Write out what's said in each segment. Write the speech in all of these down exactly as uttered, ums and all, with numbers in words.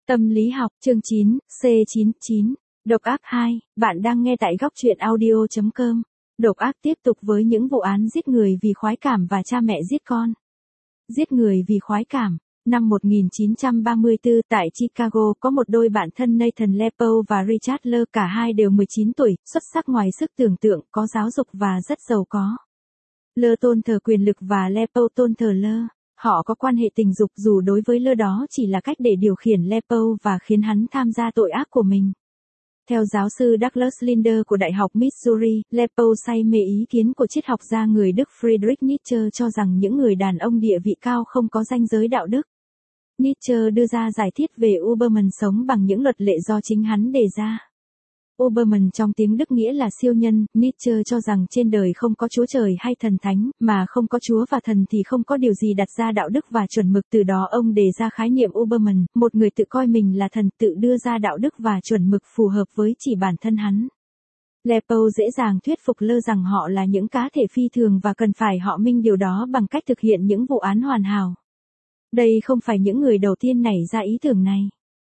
Tâm lý học, chương chín, C chín chín. Độc ác hai, bạn đang nghe tại góc truyện audio chấm com. Độc ác tiếp tục với những vụ án giết người vì khoái cảm và cha mẹ giết con. Giết người vì khoái cảm. Năm một nghìn chín trăm ba mươi tư tại Chicago có một đôi bạn thân Nathan Lepore và Richard Lơ, cả hai đều mười chín tuổi, xuất sắc ngoài sức tưởng tượng, có giáo dục và rất giàu có. Lơ tôn thờ quyền lực và Lepore tôn thờ Lơ. Họ có quan hệ tình dục dù đối với Lơ đó chỉ là cách để điều khiển Lepore và khiến hắn tham gia tội ác của mình. Theo giáo sư Douglas Linder của Đại học Missouri, Lepore say mê ý kiến của triết học gia người Đức Friedrich Nietzsche cho rằng những người đàn ông địa vị cao không có ranh giới đạo đức. Nietzsche đưa ra giải thiết về Übermann sống bằng những luật lệ do chính hắn đề ra. Übermann trong tiếng Đức nghĩa là siêu nhân. Nietzsche cho rằng trên đời không có Chúa Trời hay thần thánh, mà không có Chúa và thần thì không có điều gì đặt ra đạo đức và chuẩn mực. Từ đó ông đề ra khái niệm Übermann, một người tự coi mình là thần, tự đưa ra đạo đức và chuẩn mực phù hợp với chỉ bản thân hắn. Lepore dễ dàng thuyết phục Lơ rằng họ là những cá thể phi thường và cần phải họ minh điều đó bằng cách thực hiện những vụ án hoàn hảo. Đây không phải những người đầu tiên nảy ra ý tưởng này.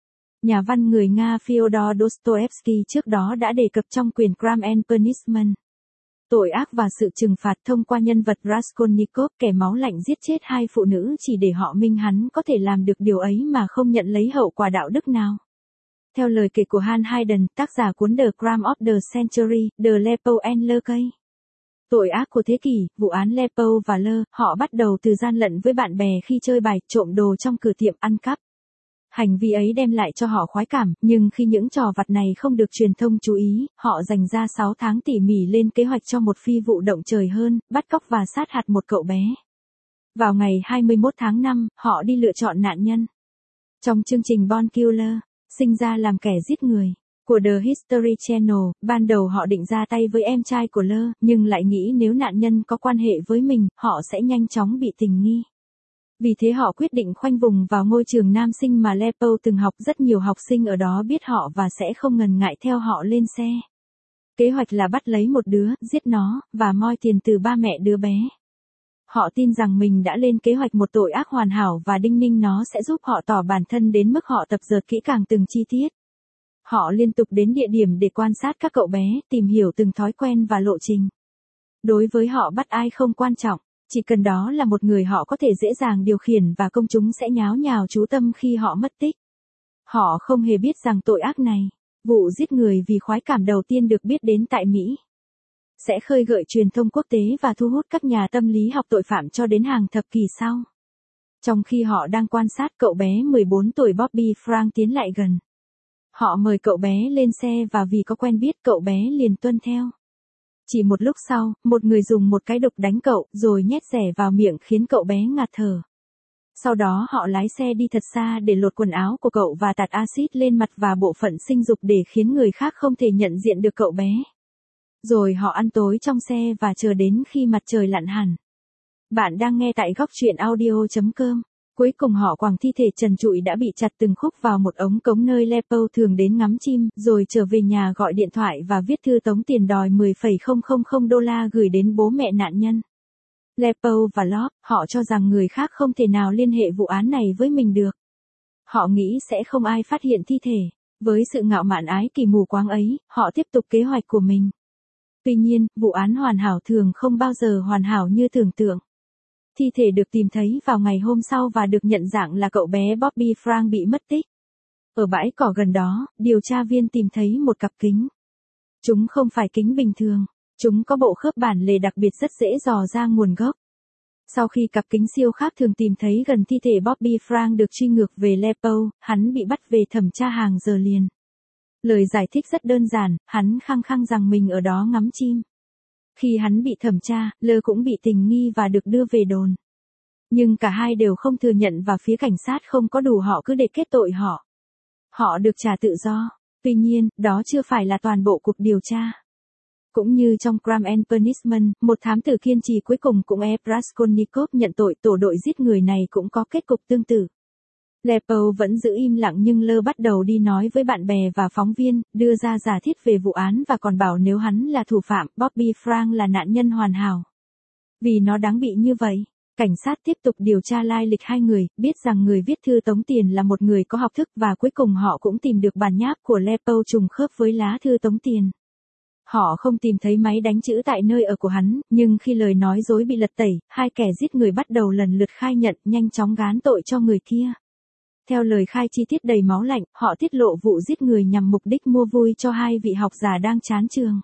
Nhà văn người Nga Fyodor Dostoevsky trước đó đã đề cập trong quyển Crime and Punishment, Tội ác và sự trừng phạt, thông qua nhân vật Raskolnikov, kẻ máu lạnh giết chết hai phụ nữ chỉ để họ minh hắn có thể làm được điều ấy mà không nhận lấy hậu quả đạo đức nào. Theo lời kể của Han Hayden, tác giả cuốn The Crime of the Century, The Lepore and Lơ Case, Tội ác của thế kỷ, vụ án Lepore và Lơ, họ bắt đầu từ gian lận với bạn bè khi chơi bài, trộm đồ trong cửa tiệm, ăn cắp. Hành vi ấy đem lại cho họ khoái cảm, nhưng khi những trò vặt này không được truyền thông chú ý, họ dành ra sáu tháng tỉ mỉ lên kế hoạch cho một phi vụ động trời hơn, bắt cóc và sát hại một cậu bé. Vào ngày hai mươi mốt tháng năm, họ đi lựa chọn nạn nhân. Trong chương trình Born Killer, sinh ra làm kẻ giết người, của The History Channel, ban đầu họ định ra tay với em trai của Lơ, nhưng lại nghĩ nếu nạn nhân có quan hệ với mình, họ sẽ nhanh chóng bị tình nghi. Vì thế họ quyết định khoanh vùng vào ngôi trường nam sinh mà Lepore từng học. Rất nhiều học sinh ở đó biết họ và sẽ không ngần ngại theo họ lên xe. Kế hoạch là bắt lấy một đứa, giết nó, và moi tiền từ ba mẹ đứa bé. Họ tin rằng mình đã lên kế hoạch một tội ác hoàn hảo và đinh ninh nó sẽ giúp họ tỏ bản thân đến mức họ tập dượt kỹ càng từng chi tiết. Họ liên tục đến địa điểm để quan sát các cậu bé, tìm hiểu từng thói quen và lộ trình. Đối với họ bắt ai không quan trọng. Chỉ cần đó là một người họ có thể dễ dàng điều khiển và công chúng sẽ nháo nhào chú tâm khi họ mất tích. Họ không hề biết rằng tội ác này, vụ giết người vì khoái cảm đầu tiên được biết đến tại Mỹ, sẽ khơi gợi truyền thông quốc tế và thu hút các nhà tâm lý học tội phạm cho đến hàng thập kỷ sau. Trong khi họ đang quan sát, cậu bé mười bốn tuổi Bobby Frank tiến lại gần. Họ mời cậu bé lên xe và vì có quen biết, cậu bé liền tuân theo. Chỉ một lúc sau, một người dùng một cái đục đánh cậu, rồi nhét rẻ vào miệng khiến cậu bé ngạt thở. Sau đó họ lái xe đi thật xa để lột quần áo của cậu và tạt axit lên mặt và bộ phận sinh dục để khiến người khác không thể nhận diện được cậu bé. Rồi họ ăn tối trong xe và chờ đến khi mặt trời lặn hẳn. Bạn đang nghe tại góc truyện audio chấm com. Cuối cùng họ quàng thi thể trần trụi đã bị chặt từng khúc vào một ống cống nơi Lepore thường đến ngắm chim, rồi trở về nhà gọi điện thoại và viết thư tống tiền đòi mười phẩy không không không đô la gửi đến bố mẹ nạn nhân. Lepore và Love, họ cho rằng người khác không thể nào liên hệ vụ án này với mình được. Họ nghĩ sẽ không ai phát hiện thi thể. Với sự ngạo mạn ái kỳ mù quáng ấy, họ tiếp tục kế hoạch của mình. Tuy nhiên, vụ án hoàn hảo thường không bao giờ hoàn hảo như tưởng tượng. Thi thể được tìm thấy vào ngày hôm sau và được nhận dạng là cậu bé Bobby Frank bị mất tích. Ở bãi cỏ gần đó, điều tra viên tìm thấy một cặp kính. Chúng không phải kính bình thường, chúng có bộ khớp bản lề đặc biệt rất dễ dò ra nguồn gốc. Sau khi cặp kính siêu khác thường tìm thấy gần thi thể Bobby Frank được truy ngược về Lepore, hắn bị bắt về thẩm tra hàng giờ liền. Lời giải thích rất đơn giản, hắn khăng khăng rằng mình ở đó ngắm chim. Khi hắn bị thẩm tra, Lơ cũng bị tình nghi và được đưa về đồn. Nhưng cả hai đều không thừa nhận và phía cảnh sát không có đủ họ cứ để kết tội họ. Họ được trả tự do. Tuy nhiên, đó chưa phải là toàn bộ cuộc điều tra. Cũng như trong Crime and Punishment, một thám tử kiên trì cuối cùng cũng ép Raskolnikov nhận tội. Tổ đội giết người này cũng có kết cục tương tự. Lepore vẫn giữ im lặng nhưng Lơ bắt đầu đi nói với bạn bè và phóng viên, đưa ra giả thiết về vụ án và còn bảo nếu hắn là thủ phạm, Bobby Frank là nạn nhân hoàn hảo. Vì nó đáng bị như vậy. Cảnh sát tiếp tục điều tra lai lịch hai người, biết rằng người viết thư tống tiền là một người có học thức và cuối cùng họ cũng tìm được bản nháp của Lepo trùng khớp với lá thư tống tiền. Họ không tìm thấy máy đánh chữ tại nơi ở của hắn, nhưng khi lời nói dối bị lật tẩy, hai kẻ giết người bắt đầu lần lượt khai nhận, nhanh chóng gán tội cho người kia. Theo lời khai chi tiết đầy máu lạnh, họ tiết lộ vụ giết người nhằm mục đích mua vui cho hai vị học giả đang chán trường.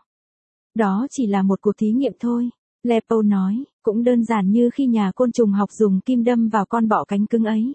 Đó chỉ là một cuộc thí nghiệm thôi, Lepo nói, cũng đơn giản như khi nhà côn trùng học dùng kim đâm vào con bọ cánh cứng ấy.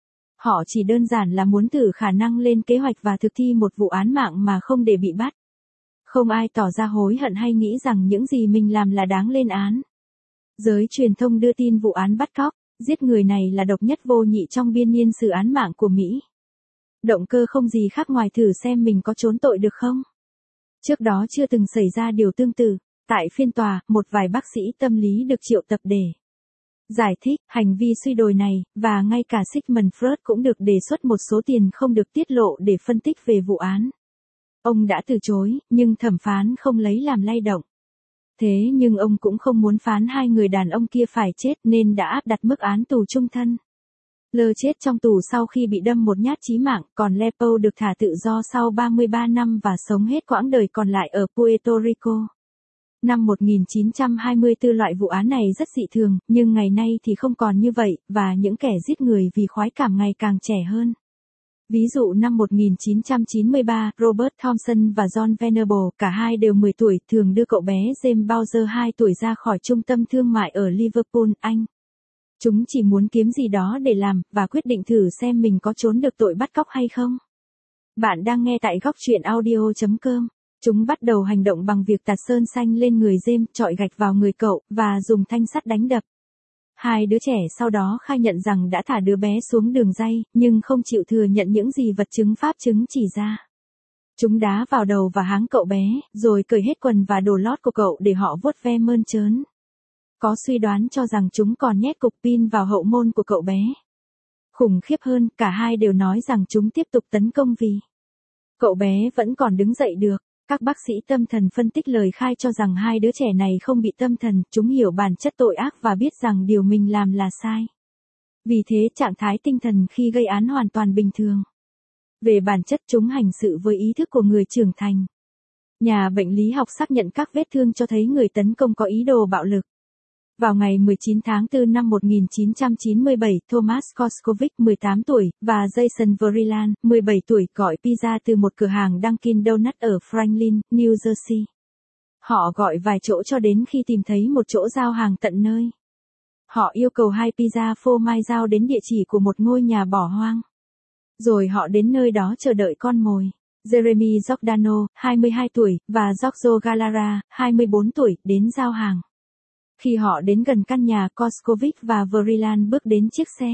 Họ chỉ đơn giản là muốn thử khả năng lên kế hoạch và thực thi một vụ án mạng mà không để bị bắt. Không ai tỏ ra hối hận hay nghĩ rằng những gì mình làm là đáng lên án. Giới truyền thông đưa tin vụ án bắt cóc, giết người này là độc nhất vô nhị trong biên niên sử án mạng của Mỹ. Động cơ không gì khác ngoài thử xem mình có trốn tội được không. Trước đó chưa từng xảy ra điều tương tự. Tại phiên tòa, một vài bác sĩ tâm lý được triệu tập để giải thích hành vi suy đồi này, và ngay cả Sigmund Freud cũng được đề xuất một số tiền không được tiết lộ để phân tích về vụ án. Ông đã từ chối, nhưng thẩm phán không lấy làm lay động. Thế nhưng ông cũng không muốn phán hai người đàn ông kia phải chết nên đã áp đặt mức án tù chung thân. Lơ chết trong tù sau khi bị đâm một nhát chí mạng, còn Lepo được thả tự do sau ba mươi ba năm và sống hết quãng đời còn lại ở Puerto Rico. Năm một nghìn chín trăm hai mươi tư loại vụ án này rất dị thường, nhưng ngày nay thì không còn như vậy, và những kẻ giết người vì khoái cảm ngày càng trẻ hơn. Ví dụ năm một nghìn chín trăm chín mươi ba, Robert Thompson và John Venable, cả hai đều mười tuổi, thường đưa cậu bé James Bowser hai tuổi ra khỏi trung tâm thương mại ở Liverpool, Anh. Chúng chỉ muốn kiếm gì đó để làm, và quyết định thử xem mình có trốn được tội bắt cóc hay không. Bạn đang nghe tại góc truyện audio chấm com. Chúng bắt đầu hành động bằng việc tạt sơn xanh lên người James, chọi gạch vào người cậu, và dùng thanh sắt đánh đập. Hai đứa trẻ sau đó khai nhận rằng đã thả đứa bé xuống đường ray, nhưng không chịu thừa nhận những gì vật chứng pháp chứng chỉ ra. Chúng đá vào đầu và háng cậu bé, rồi cởi hết quần và đồ lót của cậu để họ vuốt ve mơn trớn. Có suy đoán cho rằng chúng còn nhét cục pin vào hậu môn của cậu bé. Khủng khiếp hơn, cả hai đều nói rằng chúng tiếp tục tấn công vì cậu bé vẫn còn đứng dậy được. Các bác sĩ tâm thần phân tích lời khai cho rằng hai đứa trẻ này không bị tâm thần, chúng hiểu bản chất tội ác và biết rằng điều mình làm là sai. Vì thế trạng thái tinh thần khi gây án hoàn toàn bình thường. Về bản chất chúng hành sự với ý thức của người trưởng thành. Nhà bệnh lý học xác nhận các vết thương cho thấy người tấn công có ý đồ bạo lực. Vào ngày mười chín tháng tư năm một nghìn chín trăm chín mươi bảy, Thomas Koskovic, mười tám tuổi, và Jason Vreeland, mười bảy tuổi, gọi pizza từ một cửa hàng Dunkin' Donuts ở Franklin, New Jersey. Họ gọi vài chỗ cho đến khi tìm thấy một chỗ giao hàng tận nơi. Họ yêu cầu hai pizza phô mai giao đến địa chỉ của một ngôi nhà bỏ hoang. Rồi họ đến nơi đó chờ đợi con mồi. Jeremy Giordano, hai mươi hai tuổi, và Giorgio Gallara, hai mươi bốn tuổi, đến giao hàng. Khi họ đến gần căn nhà, Koskovic và Vreeland bước đến chiếc xe.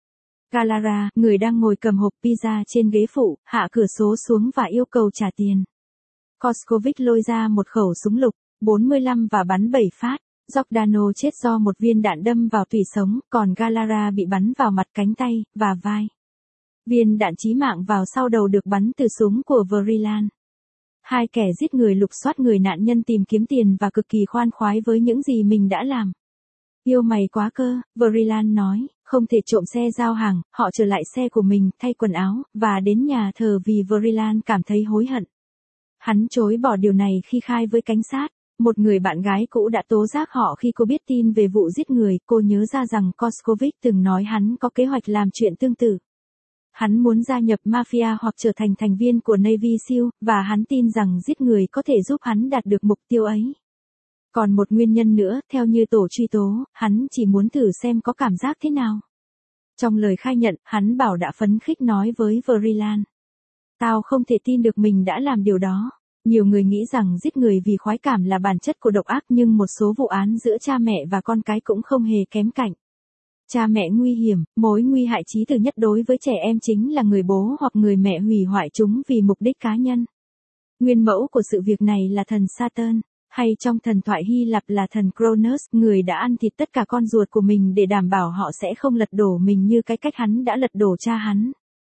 Gallara, người đang ngồi cầm hộp pizza trên ghế phụ, hạ cửa sổ xuống và yêu cầu trả tiền. Koskovic lôi ra một khẩu súng lục, bốn mươi lăm và bắn bảy phát. Giordano chết do một viên đạn đâm vào tủy sống, còn Gallara bị bắn vào mặt, cánh tay, và vai. Viên đạn chí mạng vào sau đầu được bắn từ súng của Vreeland. Hai kẻ giết người lục soát người nạn nhân tìm kiếm tiền và cực kỳ khoan khoái với những gì mình đã làm. Yêu mày quá cơ, Vreeland nói, không thể trộm xe giao hàng, họ trở lại xe của mình, thay quần áo, và đến nhà thờ vì Vreeland cảm thấy hối hận. Hắn chối bỏ điều này khi khai với cảnh sát. Một người bạn gái cũ đã tố giác họ khi cô biết tin về vụ giết người, cô nhớ ra rằng Koskovic từng nói hắn có kế hoạch làm chuyện tương tự. Hắn muốn gia nhập mafia hoặc trở thành thành viên của Navy SEAL, và hắn tin rằng giết người có thể giúp hắn đạt được mục tiêu ấy. Còn một nguyên nhân nữa, theo như tổ truy tố, hắn chỉ muốn thử xem có cảm giác thế nào. Trong lời khai nhận, hắn bảo đã phấn khích nói với Vreeland. Tao không thể tin được mình đã làm điều đó. Nhiều người nghĩ rằng giết người vì khoái cảm là bản chất của độc ác, nhưng một số vụ án giữa cha mẹ và con cái cũng không hề kém cạnh. Cha mẹ nguy hiểm, mối nguy hại chí tử nhất đối với trẻ em chính là người bố hoặc người mẹ hủy hoại chúng vì mục đích cá nhân. Nguyên mẫu của sự việc này là thần Satan, hay trong thần thoại Hy Lạp là thần Cronus, người đã ăn thịt tất cả con ruột của mình để đảm bảo họ sẽ không lật đổ mình như cái cách hắn đã lật đổ cha hắn.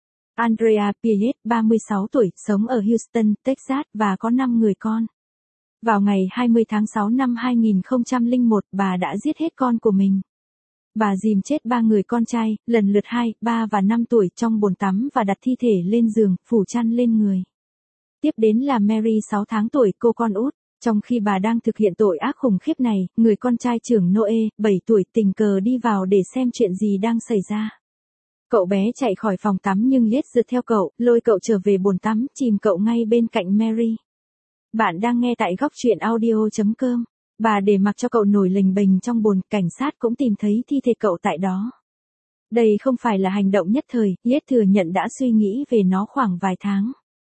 Andrea Piet, ba mươi sáu tuổi, sống ở Houston, Texas, và có năm người con. Vào ngày hai mươi tháng sáu năm hai nghìn không trăm lẻ một, bà đã giết hết con của mình. Bà dìm chết ba người con trai, lần lượt hai, ba và năm tuổi trong bồn tắm và đặt thi thể lên giường, phủ chăn lên người. Tiếp đến là Mary sáu tháng tuổi, cô con út. Trong khi bà đang thực hiện tội ác khủng khiếp này, người con trai trưởng Noe, bảy tuổi tình cờ đi vào để xem chuyện gì đang xảy ra. Cậu bé chạy khỏi phòng tắm nhưng Liết rượt theo cậu, lôi cậu trở về bồn tắm, chìm cậu ngay bên cạnh Mary. Bạn đang nghe tại góc truyện audio chấm com. Bà để mặc cho cậu nổi lềnh bềnh trong bồn, cảnh sát cũng tìm thấy thi thể cậu tại đó. Đây không phải là hành động nhất thời, Liết thừa nhận đã suy nghĩ về nó khoảng vài tháng.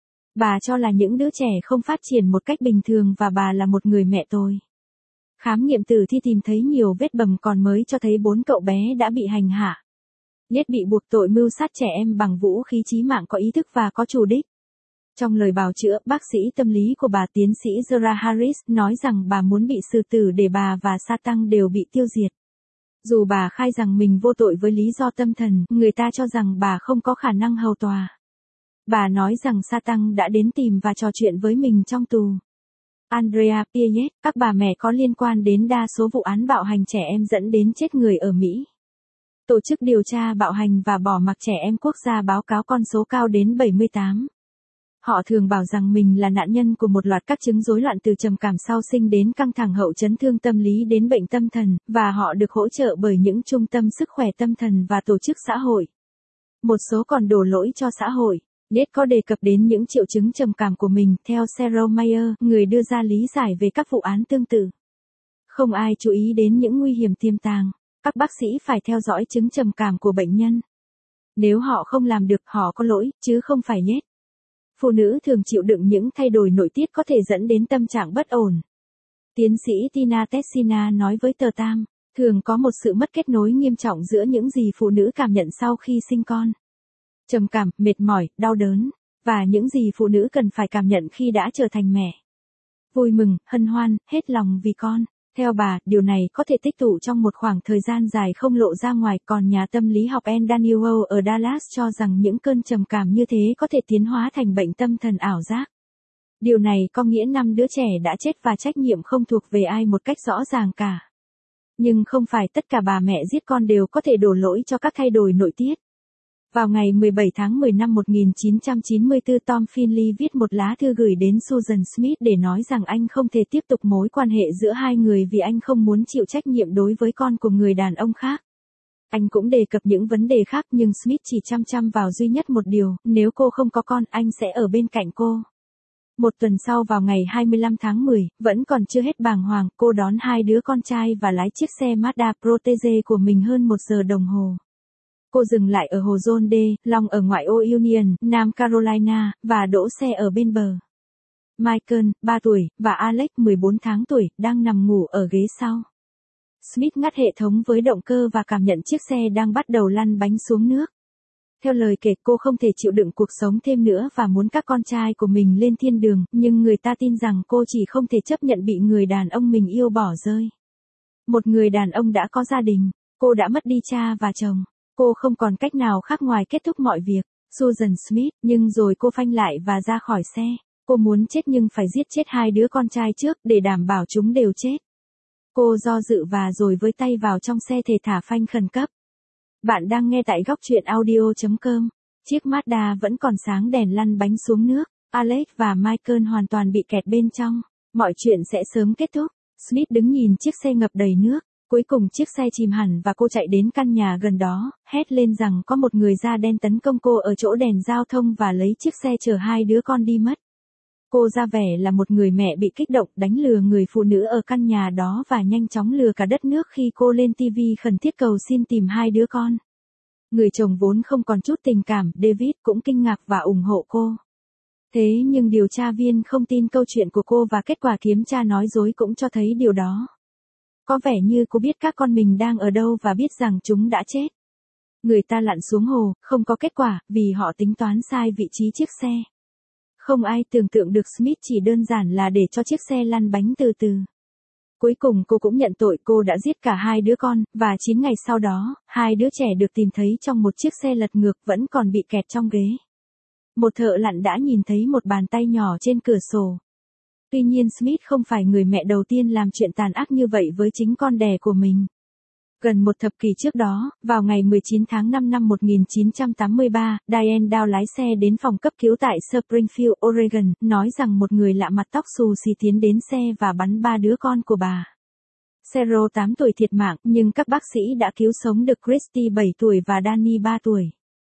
Bà cho là những đứa trẻ không phát triển một cách bình thường và bà là một người mẹ tồi. Khám nghiệm tử thi tìm thấy nhiều vết bầm còn mới cho thấy bốn cậu bé đã bị hành hạ. Liết bị buộc tội mưu sát trẻ em bằng vũ khí chí mạng có ý thức và có chủ đích. Trong lời bào chữa, bác sĩ tâm lý của bà tiến sĩ Zora Harris nói rằng bà muốn bị xử tử để bà và Satan đều bị tiêu diệt. Dù bà khai rằng mình vô tội với lý do tâm thần, người ta cho rằng bà không có khả năng hầu tòa. Bà nói rằng Satan đã đến tìm và trò chuyện với mình trong tù. Andrea Piaget, các bà mẹ có liên quan đến đa số vụ án bạo hành trẻ em dẫn đến chết người ở Mỹ. Tổ chức điều tra bạo hành và bỏ mặc trẻ em quốc gia báo cáo con số cao đến bảy mươi tám. Họ thường bảo rằng mình là nạn nhân của một loạt các chứng rối loạn từ trầm cảm sau sinh đến căng thẳng hậu chấn thương tâm lý đến bệnh tâm thần, và họ được hỗ trợ bởi những trung tâm sức khỏe tâm thần và tổ chức xã hội. Một số còn đổ lỗi cho xã hội. Liết có đề cập đến những triệu chứng trầm cảm của mình, theo Cheryl Mayer, người đưa ra lý giải về các vụ án tương tự. Không ai chú ý đến những nguy hiểm tiềm tàng. Các bác sĩ phải theo dõi chứng trầm cảm của bệnh nhân. Nếu họ không làm được, họ có lỗi, chứ không phải nhét. Phụ nữ thường chịu đựng những thay đổi nội tiết có thể dẫn đến tâm trạng bất ổn. Tiến sĩ Tina Tessina nói với tờ Time, thường có một sự mất kết nối nghiêm trọng giữa những gì phụ nữ cảm nhận sau khi sinh con. Trầm cảm, mệt mỏi, đau đớn, và những gì phụ nữ cần phải cảm nhận khi đã trở thành mẹ. Vui mừng, hân hoan, hết lòng vì con. Theo bà, điều này có thể tích tụ trong một khoảng thời gian dài không lộ ra ngoài, còn nhà tâm lý học Ann Daniel ở Dallas cho rằng những cơn trầm cảm như thế có thể tiến hóa thành bệnh tâm thần ảo giác. Điều này có nghĩa năm đứa trẻ đã chết và trách nhiệm không thuộc về ai một cách rõ ràng cả. Nhưng không phải tất cả bà mẹ giết con đều có thể đổ lỗi cho các thay đổi nội tiết. Vào ngày mười bảy tháng mười năm một nghìn chín trăm chín mươi tư, Tom Finley viết một lá thư gửi đến Susan Smith để nói rằng anh không thể tiếp tục mối quan hệ giữa hai người vì anh không muốn chịu trách nhiệm đối với con của người đàn ông khác. Anh cũng đề cập những vấn đề khác nhưng Smith chỉ chăm chăm vào duy nhất một điều, nếu cô không có con, anh sẽ ở bên cạnh cô. Một tuần sau vào ngày hai mươi lăm tháng mười, vẫn còn chưa hết bàng hoàng, cô đón hai đứa con trai và lái chiếc xe Mazda Protege của mình hơn một giờ đồng hồ. Cô dừng lại ở hồ John D. Long ở ngoại ô Union, Nam Carolina, và đỗ xe ở bên bờ. Michael, ba tuổi, và Alex, mười bốn tháng tuổi, đang nằm ngủ ở ghế sau. Smith ngắt hệ thống với động cơ và cảm nhận chiếc xe đang bắt đầu lăn bánh xuống nước. Theo lời kể, cô không thể chịu đựng cuộc sống thêm nữa và muốn các con trai của mình lên thiên đường, nhưng người ta tin rằng cô chỉ không thể chấp nhận bị người đàn ông mình yêu bỏ rơi. Một người đàn ông đã có gia đình, cô đã mất đi cha và chồng. Cô không còn cách nào khác ngoài kết thúc mọi việc. Susan Smith, nhưng rồi cô phanh lại và ra khỏi xe. Cô muốn chết nhưng phải giết chết hai đứa con trai trước để đảm bảo chúng đều chết. Cô do dự và rồi với tay vào trong xe thể thả phanh khẩn cấp. Bạn đang nghe tại góc truyện audio chấm com. Chiếc Mazda vẫn còn sáng đèn lăn bánh xuống nước. Alex và Michael hoàn toàn bị kẹt bên trong. Mọi chuyện sẽ sớm kết thúc. Smith đứng nhìn chiếc xe ngập đầy nước. Cuối cùng chiếc xe chìm hẳn và cô chạy đến căn nhà gần đó, hét lên rằng có một người da đen tấn công cô ở chỗ đèn giao thông và lấy chiếc xe chở hai đứa con đi mất. Cô ra vẻ là một người mẹ bị kích động, đánh lừa người phụ nữ ở căn nhà đó và nhanh chóng lừa cả đất nước khi cô lên ti vi khẩn thiết cầu xin tìm hai đứa con. Người chồng vốn không còn chút tình cảm, David, cũng kinh ngạc và ủng hộ cô. Thế nhưng điều tra viên không tin câu chuyện của cô và kết quả kiểm tra nói dối cũng cho thấy điều đó. Có vẻ như cô biết các con mình đang ở đâu và biết rằng chúng đã chết. Người ta lặn xuống hồ, không có kết quả, vì họ tính toán sai vị trí chiếc xe. Không ai tưởng tượng được Smith chỉ đơn giản là để cho chiếc xe lăn bánh từ từ. Cuối cùng cô cũng nhận tội, cô đã giết cả hai đứa con, và chín ngày sau đó, hai đứa trẻ được tìm thấy trong một chiếc xe lật ngược vẫn còn bị kẹt trong ghế. Một thợ lặn đã nhìn thấy một bàn tay nhỏ trên cửa sổ. Tuy nhiên Smith không phải người mẹ đầu tiên làm chuyện tàn ác như vậy với chính con đẻ của mình. Gần một thập kỷ trước đó, vào ngày mười chín tháng năm năm một nghìn chín trăm tám mươi ba, Diane Dow lái xe đến phòng cấp cứu tại Springfield, Oregon, nói rằng một người lạ mặt tóc xù xì tiến đến xe và bắn ba đứa con của bà. Cheryl tám tuổi thiệt mạng, nhưng các bác sĩ đã cứu sống được Christy bảy tuổi và Danny ba tuổi.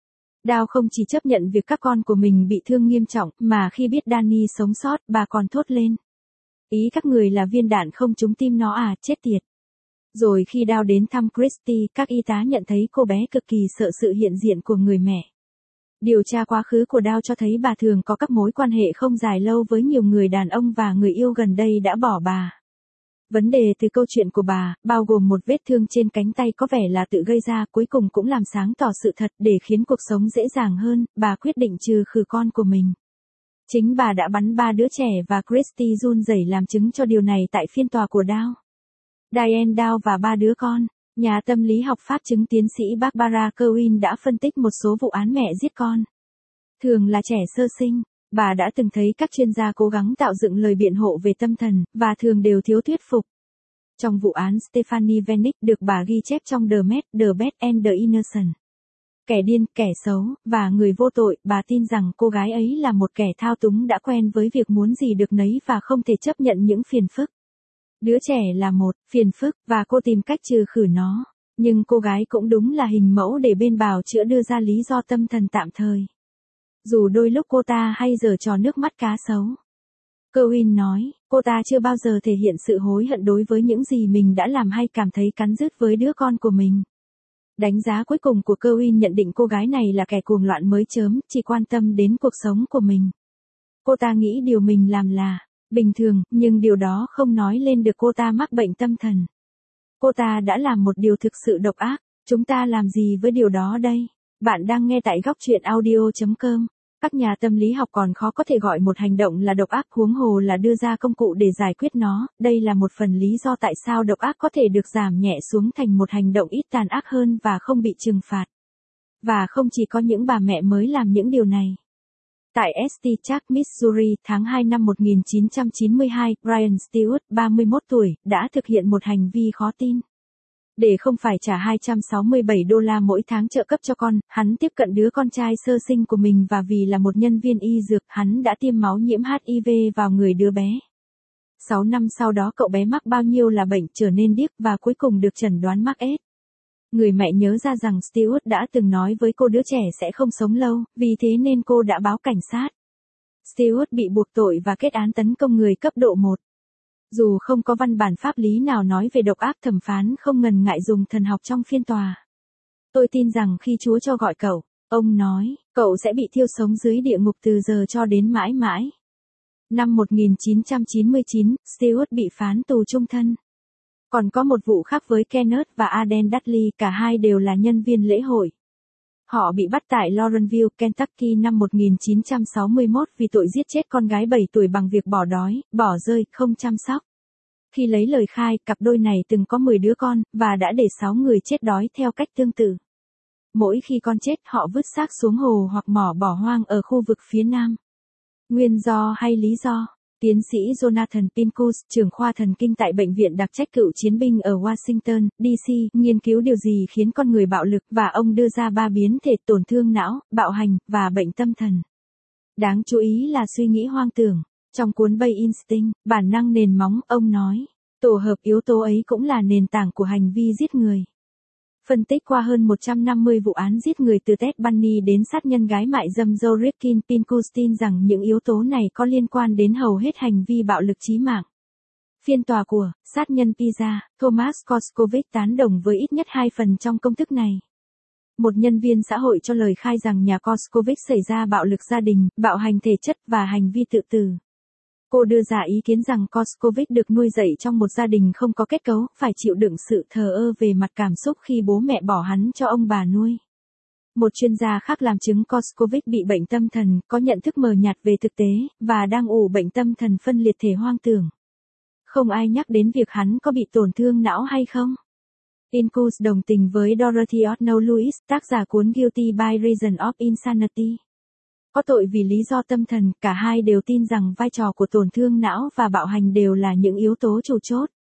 Dow không chỉ chấp nhận việc các con của mình bị thương nghiêm trọng, mà khi biết Danny sống sót, bà còn thốt lên. Ý các người là viên đạn không trúng tim nó à, chết tiệt. Rồi khi Dow đến thăm Christy, các y tá nhận thấy cô bé cực kỳ sợ sự hiện diện của người mẹ. Điều tra quá khứ của Dow cho thấy bà thường có các mối quan hệ không dài lâu với nhiều người đàn ông và người yêu gần đây đã bỏ bà. Vấn đề từ câu chuyện của bà, bao gồm một vết thương trên cánh tay có vẻ là tự gây ra, cuối cùng cũng làm sáng tỏ sự thật để khiến cuộc sống dễ dàng hơn, bà quyết định trừ khử con của mình. Chính bà đã bắn ba đứa trẻ và Christy run rẩy làm chứng cho điều này tại phiên tòa của Dow. Diane Dow và ba đứa con. Nhà tâm lý học pháp chứng tiến sĩ Barbara Kerwin đã phân tích một số vụ án mẹ giết con. Thường là trẻ sơ sinh. Bà đã từng thấy các chuyên gia cố gắng tạo dựng lời biện hộ về tâm thần, và thường đều thiếu thuyết phục. Trong vụ án Stephanie Venick được bà ghi chép trong The Mad, The Bad and the Innocent. Kẻ điên, kẻ xấu, và người vô tội, bà tin rằng cô gái ấy là một kẻ thao túng đã quen với việc muốn gì được nấy và không thể chấp nhận những phiền phức. Đứa trẻ là một phiền phức, và cô tìm cách trừ khử nó. Nhưng cô gái cũng đúng là hình mẫu để bên bào chữa đưa ra lý do tâm thần tạm thời. Dù đôi lúc cô ta hay giở trò nước mắt cá sấu. Kerwin nói, cô ta chưa bao giờ thể hiện sự hối hận đối với những gì mình đã làm hay cảm thấy cắn rứt với đứa con của mình. Đánh giá cuối cùng của Kerwin nhận định cô gái này là kẻ cuồng loạn mới chớm, chỉ quan tâm đến cuộc sống của mình. Cô ta nghĩ điều mình làm là bình thường, nhưng điều đó không nói lên được cô ta mắc bệnh tâm thần. Cô ta đã làm một điều thực sự độc ác. Chúng ta làm gì với điều đó đây? Bạn đang nghe tại góc truyện audio chấm com. Các nhà tâm lý học còn khó có thể gọi một hành động là độc ác, huống hồ là đưa ra công cụ để giải quyết nó. Đây là một phần lý do tại sao độc ác có thể được giảm nhẹ xuống thành một hành động ít tàn ác hơn và không bị trừng phạt. Và không chỉ có những bà mẹ mới làm những điều này. Tại Stchak, Missouri, tháng hai năm một nghìn chín trăm chín mươi hai, Brian Stewart, ba mươi mốt tuổi, đã thực hiện một hành vi khó tin. Để không phải trả hai trăm sáu mươi bảy đô la mỗi tháng trợ cấp cho con, hắn tiếp cận đứa con trai sơ sinh của mình và vì là một nhân viên y dược, hắn đã tiêm máu nhiễm H I V vào người đứa bé. sáu năm sau đó cậu bé mắc bao nhiêu là bệnh, trở nên điếc và cuối cùng được chẩn đoán mắc AIDS. Người mẹ nhớ ra rằng Stewart đã từng nói với cô đứa trẻ sẽ không sống lâu, vì thế nên cô đã báo cảnh sát. Stewart bị buộc tội và kết án tấn công người cấp độ một. Dù không có văn bản pháp lý nào nói về độc ác, thẩm phán không ngần ngại dùng thần học trong phiên tòa. Tôi tin rằng khi Chúa cho gọi cậu, ông nói, cậu sẽ bị thiêu sống dưới địa ngục từ giờ cho đến mãi mãi. Năm một nghìn chín trăm chín mươi chín, Stewart bị phán tù chung thân. Còn có một vụ khác với Kenneth và Aden Dudley, cả hai đều là nhân viên lễ hội. Họ bị bắt tại Lawrenceville, Kentucky năm một nghìn chín trăm sáu mươi mốt vì tội giết chết con gái bảy tuổi bằng việc bỏ đói, bỏ rơi, không chăm sóc. Khi lấy lời khai, cặp đôi này từng có mười đứa con, và đã để sáu người chết đói theo cách tương tự. Mỗi khi con chết, họ vứt xác xuống hồ hoặc mỏ bỏ hoang ở khu vực phía nam. Nguyên do hay lý do? Tiến sĩ Jonathan Pincus, trưởng khoa thần kinh tại Bệnh viện đặc trách cựu chiến binh ở Washington, D C, nghiên cứu điều gì khiến con người bạo lực, và ông đưa ra ba biến thể: tổn thương não, bạo hành, và bệnh tâm thần. Đáng chú ý là suy nghĩ hoang tưởng. Trong cuốn Bay Instinct, bản năng nền móng, ông nói, tổ hợp yếu tố ấy cũng là nền tảng của hành vi giết người. Phân tích qua hơn một trăm năm mươi vụ án giết người từ Ted Bundy đến sát nhân gái mại dâm Joe Rifkin, Pincus tin rằng những yếu tố này có liên quan đến hầu hết hành vi bạo lực chí mạng. Phiên tòa của sát nhân Pizza, Thomas Koskovic tán đồng với ít nhất hai phần trong công thức này. Một nhân viên xã hội cho lời khai rằng nhà Koskovic xảy ra bạo lực gia đình, bạo hành thể chất và hành vi tự tử. Cô đưa ra ý kiến rằng Koskovic được nuôi dạy trong một gia đình không có kết cấu, phải chịu đựng sự thờ ơ về mặt cảm xúc khi bố mẹ bỏ hắn cho ông bà nuôi. Một chuyên gia khác làm chứng Koskovic bị bệnh tâm thần, có nhận thức mờ nhạt về thực tế, và đang ủ bệnh tâm thần phân liệt thể hoang tưởng. Không ai nhắc đến việc hắn có bị tổn thương não hay không. Pincus đồng tình với Dorothy O'Donnell Lewis, tác giả cuốn Guilty by Reason of Insanity. Có tội vì lý do tâm thần, cả hai đều tin rằng vai trò của tổn thương não và bạo hành đều là những yếu tố chủ chốt.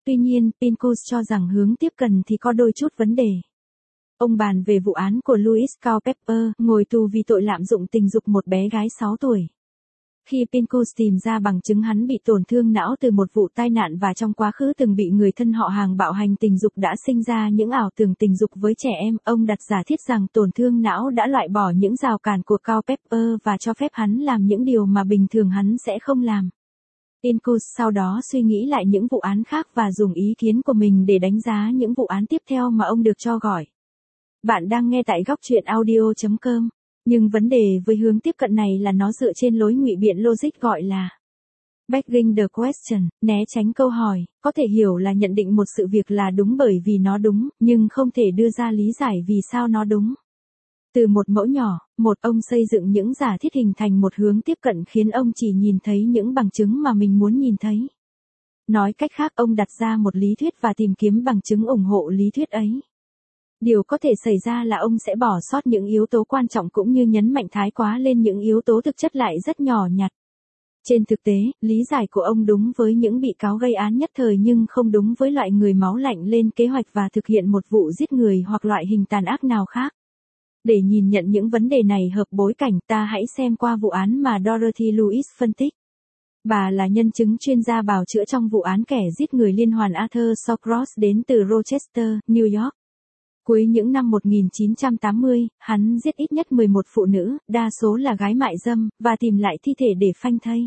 Tuy nhiên, Pincus cho rằng hướng tiếp cận thì có đôi chút vấn đề. Ông bàn về vụ án của Louis Culpepper, ngồi tù vì tội lạm dụng tình dục một bé gái sáu tuổi. Khi Pincus tìm ra bằng chứng hắn bị tổn thương não từ một vụ tai nạn và trong quá khứ từng bị người thân họ hàng bạo hành tình dục đã sinh ra những ảo tưởng tình dục với trẻ em, ông đặt giả thiết rằng tổn thương não đã loại bỏ những rào cản của Culpepper và cho phép hắn làm những điều mà bình thường hắn sẽ không làm. Pincus sau đó suy nghĩ lại những vụ án khác và dùng ý kiến của mình để đánh giá những vụ án tiếp theo mà ông được cho gọi. Bạn đang nghe tại góc truyện audio chấm com. Nhưng vấn đề với hướng tiếp cận này là nó dựa trên lối ngụy biện logic gọi là begging the question, né tránh câu hỏi, có thể hiểu là nhận định một sự việc là đúng bởi vì nó đúng, nhưng không thể đưa ra lý giải vì sao nó đúng. Từ một mẫu nhỏ, một ông xây dựng những giả thiết hình thành một hướng tiếp cận khiến ông chỉ nhìn thấy những bằng chứng mà mình muốn nhìn thấy. Nói cách khác, ông đặt ra một lý thuyết và tìm kiếm bằng chứng ủng hộ lý thuyết ấy. Điều có thể xảy ra là ông sẽ bỏ sót những yếu tố quan trọng cũng như nhấn mạnh thái quá lên những yếu tố thực chất lại rất nhỏ nhặt. Trên thực tế, lý giải của ông đúng với những bị cáo gây án nhất thời nhưng không đúng với loại người máu lạnh lên kế hoạch và thực hiện một vụ giết người hoặc loại hình tàn ác nào khác. Để nhìn nhận những vấn đề này hợp bối cảnh, ta hãy xem qua vụ án mà Dorothy Lewis phân tích. Bà là nhân chứng chuyên gia bào chữa trong vụ án kẻ giết người liên hoàn Arthur Shawcross đến từ Rochester, New York. Cuối những năm một nghìn chín trăm tám mươi, hắn giết ít nhất mười một phụ nữ, đa số là gái mại dâm, và tìm lại thi thể để phanh thây.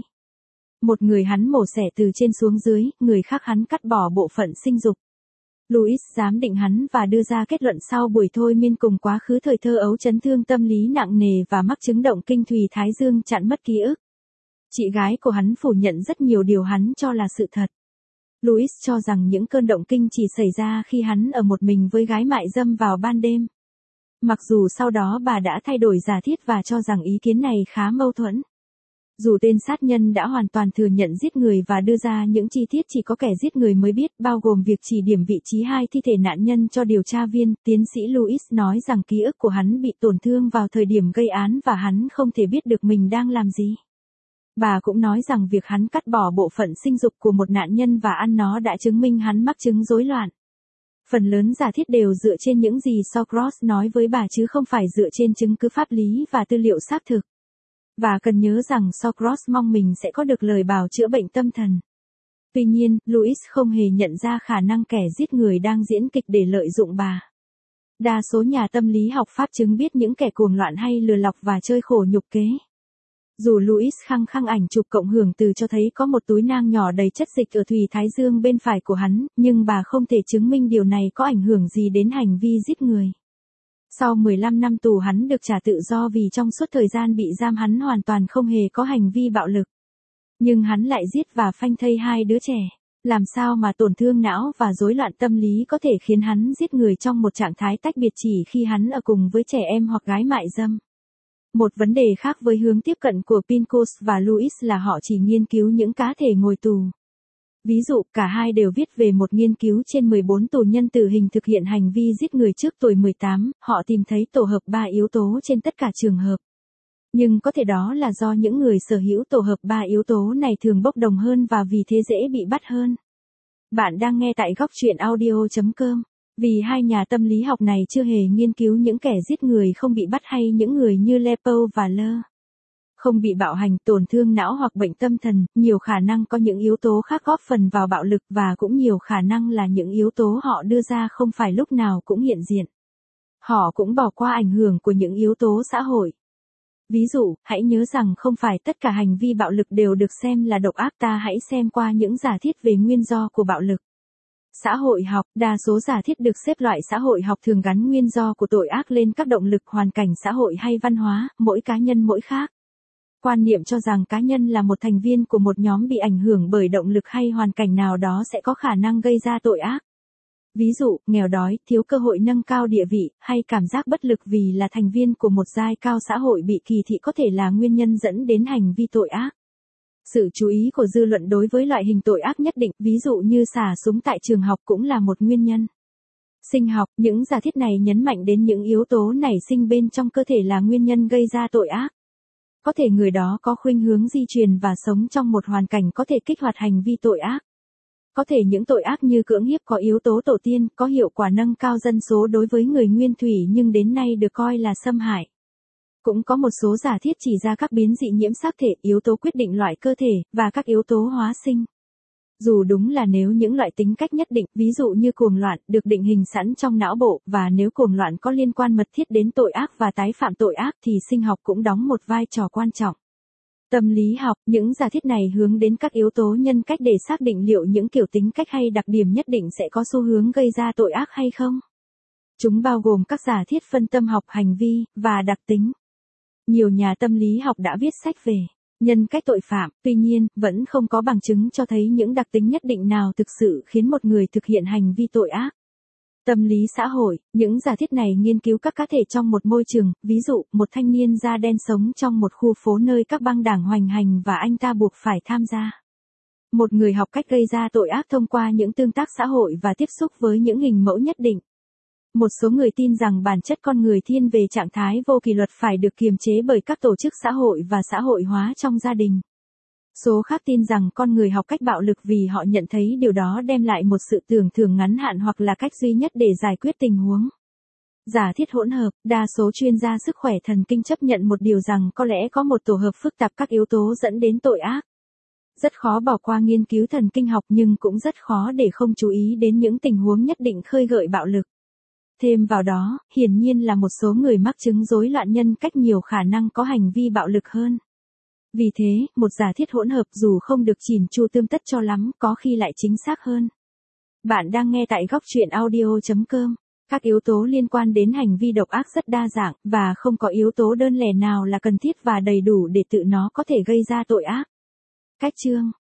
Một người hắn mổ xẻ từ trên xuống dưới, người khác hắn cắt bỏ bộ phận sinh dục. Louis giám định hắn và đưa ra kết luận sau buổi thôi miên cùng quá khứ thời thơ ấu chấn thương tâm lý nặng nề và mắc chứng động kinh thùy thái dương chặn mất ký ức. Chị gái của hắn phủ nhận rất nhiều điều hắn cho là sự thật. Louis cho rằng những cơn động kinh chỉ xảy ra khi hắn ở một mình với gái mại dâm vào ban đêm. Mặc dù sau đó bà đã thay đổi giả thiết và cho rằng ý kiến này khá mâu thuẫn. Dù tên sát nhân đã hoàn toàn thừa nhận giết người và đưa ra những chi tiết chỉ có kẻ giết người mới biết, bao gồm việc chỉ điểm vị trí hai thi thể nạn nhân cho điều tra viên, tiến sĩ Louis nói rằng ký ức của hắn bị tổn thương vào thời điểm gây án và hắn không thể biết được mình đang làm gì. Bà cũng nói rằng việc hắn cắt bỏ bộ phận sinh dục của một nạn nhân và ăn nó đã chứng minh hắn mắc chứng rối loạn. Phần lớn giả thiết đều dựa trên những gì Shawcross nói với bà chứ không phải dựa trên chứng cứ pháp lý và tư liệu xác thực. Và cần nhớ rằng Shawcross mong mình sẽ có được lời bào chữa bệnh tâm thần. Tuy nhiên, Louis không hề nhận ra khả năng kẻ giết người đang diễn kịch để lợi dụng bà. Đa số nhà tâm lý học pháp chứng biết những kẻ cuồng loạn hay lừa lọc và chơi khổ nhục kế. Dù Louis khăng khăng ảnh chụp cộng hưởng từ cho thấy có một túi nang nhỏ đầy chất dịch ở thùy thái dương bên phải của hắn, nhưng bà không thể chứng minh điều này có ảnh hưởng gì đến hành vi giết người. Sau mười lăm năm tù hắn được trả tự do vì trong suốt thời gian bị giam hắn hoàn toàn không hề có hành vi bạo lực. Nhưng hắn lại giết và phanh thây hai đứa trẻ. Làm sao mà tổn thương não và rối loạn tâm lý có thể khiến hắn giết người trong một trạng thái tách biệt chỉ khi hắn ở cùng với trẻ em hoặc gái mại dâm? Một vấn đề khác với hướng tiếp cận của Pincus và Louis là họ chỉ nghiên cứu những cá thể ngồi tù. Ví dụ, cả hai đều viết về một nghiên cứu trên mười bốn tù nhân tử hình thực hiện hành vi giết người trước tuổi mười tám, họ tìm thấy tổ hợp ba yếu tố trên tất cả trường hợp. Nhưng có thể đó là do những người sở hữu tổ hợp ba yếu tố này thường bốc đồng hơn và vì thế dễ bị bắt hơn. Bạn đang nghe tại góc truyện audio chấm com. Vì hai nhà tâm lý học này chưa hề nghiên cứu những kẻ giết người không bị bắt hay những người như Lepo và Lơ. Không bị bạo hành, tổn thương não hoặc bệnh tâm thần, nhiều khả năng có những yếu tố khác góp phần vào bạo lực và cũng nhiều khả năng là những yếu tố họ đưa ra không phải lúc nào cũng hiện diện. Họ cũng bỏ qua ảnh hưởng của những yếu tố xã hội. Ví dụ, hãy nhớ rằng không phải tất cả hành vi bạo lực đều được xem là độc ác, ta hãy xem qua những giả thiết về nguyên do của bạo lực. Xã hội học, đa số giả thiết được xếp loại xã hội học thường gắn nguyên do của tội ác lên các động lực hoàn cảnh xã hội hay văn hóa, mỗi cá nhân mỗi khác. Quan niệm cho rằng cá nhân là một thành viên của một nhóm bị ảnh hưởng bởi động lực hay hoàn cảnh nào đó sẽ có khả năng gây ra tội ác. Ví dụ, nghèo đói, thiếu cơ hội nâng cao địa vị, hay cảm giác bất lực vì là thành viên của một giai cao xã hội bị kỳ thị có thể là nguyên nhân dẫn đến hành vi tội ác. Sự chú ý của dư luận đối với loại hình tội ác nhất định, ví dụ như xả súng tại trường học cũng là một nguyên nhân. Sinh học, những giả thiết này nhấn mạnh đến những yếu tố nảy sinh bên trong cơ thể là nguyên nhân gây ra tội ác. Có thể người đó có khuynh hướng di truyền và sống trong một hoàn cảnh có thể kích hoạt hành vi tội ác. Có thể những tội ác như cưỡng hiếp có yếu tố tổ tiên, có hiệu quả nâng cao dân số đối với người nguyên thủy nhưng đến nay được coi là xâm hại. Cũng có một số giả thiết chỉ ra các biến dị nhiễm xác thể, yếu tố quyết định loại cơ thể, và các yếu tố hóa sinh. Dù đúng là nếu những loại tính cách nhất định, ví dụ như cuồng loạn, được định hình sẵn trong não bộ, và nếu cuồng loạn có liên quan mật thiết đến tội ác và tái phạm tội ác thì sinh học cũng đóng một vai trò quan trọng. Tâm lý học, những giả thiết này hướng đến các yếu tố nhân cách để xác định liệu những kiểu tính cách hay đặc điểm nhất định sẽ có xu hướng gây ra tội ác hay không. Chúng bao gồm các giả thiết phân tâm học hành vi, và đặc tính. Nhiều nhà tâm lý học đã viết sách về nhân cách tội phạm, tuy nhiên, vẫn không có bằng chứng cho thấy những đặc tính nhất định nào thực sự khiến một người thực hiện hành vi tội ác. Tâm lý xã hội, những giả thiết này nghiên cứu các cá thể trong một môi trường, ví dụ, một thanh niên da đen sống trong một khu phố nơi các băng đảng hoành hành và anh ta buộc phải tham gia. Một người học cách gây ra tội ác thông qua những tương tác xã hội và tiếp xúc với những hình mẫu nhất định. Một số người tin rằng bản chất con người thiên về trạng thái vô kỷ luật phải được kiềm chế bởi các tổ chức xã hội và xã hội hóa trong gia đình. Số khác tin rằng con người học cách bạo lực vì họ nhận thấy điều đó đem lại một sự tưởng thưởng ngắn hạn hoặc là cách duy nhất để giải quyết tình huống. Giả thiết hỗn hợp, đa số chuyên gia sức khỏe thần kinh chấp nhận một điều rằng có lẽ có một tổ hợp phức tạp các yếu tố dẫn đến tội ác. Rất khó bỏ qua nghiên cứu thần kinh học nhưng cũng rất khó để không chú ý đến những tình huống nhất định khơi gợi bạo lực. Thêm vào đó, hiển nhiên là một số người mắc chứng rối loạn nhân cách nhiều khả năng có hành vi bạo lực hơn. Vì thế, một giả thiết hỗn hợp dù không được chỉn chu tươm tất cho lắm, có khi lại chính xác hơn. Bạn đang nghe tại góc truyện audio chấm com. Các yếu tố liên quan đến hành vi độc ác rất đa dạng, và không có yếu tố đơn lẻ nào là cần thiết và đầy đủ để tự nó có thể gây ra tội ác. Cách chương